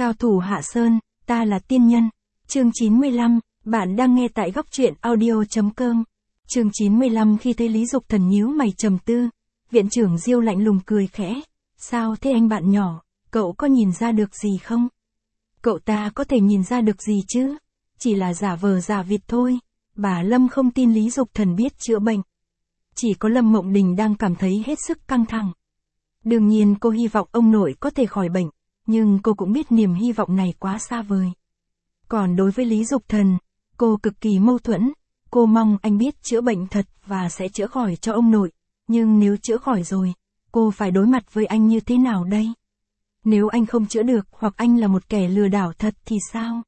Cao thủ Hạ Sơn, ta là tiên nhân. Chương 95, bạn đang nghe tại góc truyện audio.com. Chương 95 khi thấy Lý Dục Thần nhíu mày trầm tư, viện trưởng Diêu lạnh lùng cười khẽ. Sao thế anh bạn nhỏ, cậu có nhìn ra được gì không? Cậu ta có thể nhìn ra được gì chứ? Chỉ là giả vờ giả vịt thôi. Bà Lâm không tin Lý Dục Thần biết chữa bệnh. Chỉ có Lâm Mộng Đình đang cảm thấy hết sức căng thẳng. Đương nhiên cô hy vọng ông nội có thể khỏi bệnh, nhưng cô cũng biết niềm hy vọng này quá xa vời. Còn đối với Lý Dục Thần, cô cực kỳ mâu thuẫn. Cô mong anh biết chữa bệnh thật và sẽ chữa khỏi cho ông nội. Nhưng nếu chữa khỏi rồi, cô phải đối mặt với anh như thế nào đây? Nếu anh không chữa được hoặc anh là một kẻ lừa đảo thật thì sao?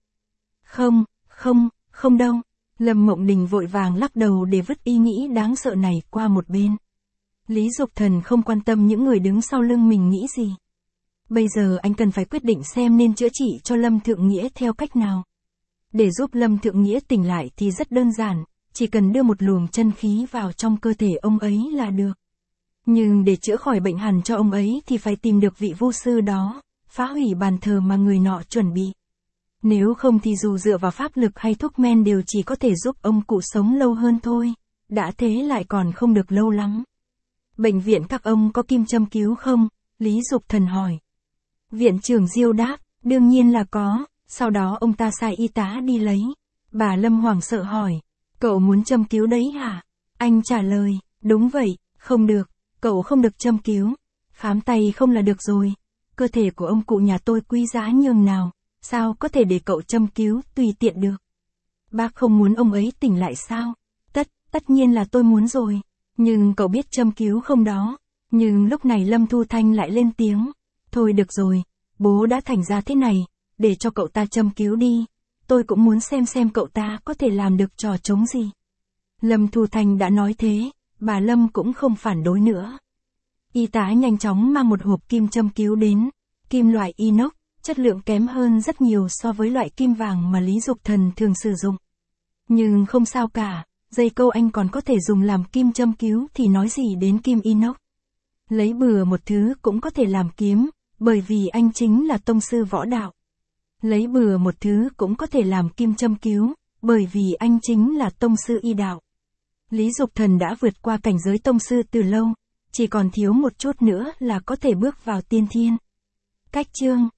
Không đâu. Lâm Mộng Đình vội vàng lắc đầu để vứt ý nghĩ đáng sợ này qua một bên. Lý Dục Thần không quan tâm những người đứng sau lưng mình nghĩ gì. Bây giờ anh cần phải quyết định xem nên chữa trị cho Lâm Thượng Nghĩa theo cách nào. Để giúp Lâm Thượng Nghĩa tỉnh lại thì rất đơn giản, chỉ cần đưa một luồng chân khí vào trong cơ thể ông ấy là được. Nhưng để chữa khỏi bệnh hẳn cho ông ấy thì phải tìm được vị vu sư đó, phá hủy bàn thờ mà người nọ chuẩn bị. Nếu không thì dù dựa vào pháp lực hay thuốc men đều chỉ có thể giúp ông cụ sống lâu hơn thôi, đã thế lại còn không được lâu lắm. Bệnh viện các ông có kim châm cứu không? Lý Dục Thần hỏi. Viện trưởng Diêu đáp, đương nhiên là có, sau đó ông ta sai y tá đi lấy. Bà Lâm hoảng sợ hỏi, cậu muốn châm cứu đấy hả? Anh trả lời, đúng vậy, không được, cậu không được châm cứu. Khám tay không là được rồi. Cơ thể của ông cụ nhà tôi quý giá nhường nào, sao có thể để cậu châm cứu tùy tiện được? Bác không muốn ông ấy tỉnh lại sao? Tất nhiên là tôi muốn rồi. Nhưng cậu biết châm cứu không đó? Nhưng lúc này Lâm Thu Thanh lại lên tiếng. Thôi được rồi, bố đã thành ra thế này, để cho cậu ta châm cứu đi. Tôi cũng muốn xem cậu ta có thể làm được trò trống gì. Lâm Thu Thanh đã nói thế, bà Lâm cũng không phản đối nữa. Y tá nhanh chóng mang một hộp kim châm cứu đến. Kim loại inox, chất lượng kém hơn rất nhiều so với loại kim vàng mà Lý Dục Thần thường sử dụng. Nhưng không sao cả, dây câu anh còn có thể dùng làm kim châm cứu thì nói gì đến kim inox. Lấy bừa một thứ cũng có thể làm kiếm, bởi vì anh chính là tông sư võ đạo. Lấy bừa một thứ cũng có thể làm kim châm cứu, bởi vì anh chính là tông sư y đạo. Lý Dục Thần đã vượt qua cảnh giới tông sư từ lâu, chỉ còn thiếu một chút nữa là có thể bước vào tiên thiên. Cách chương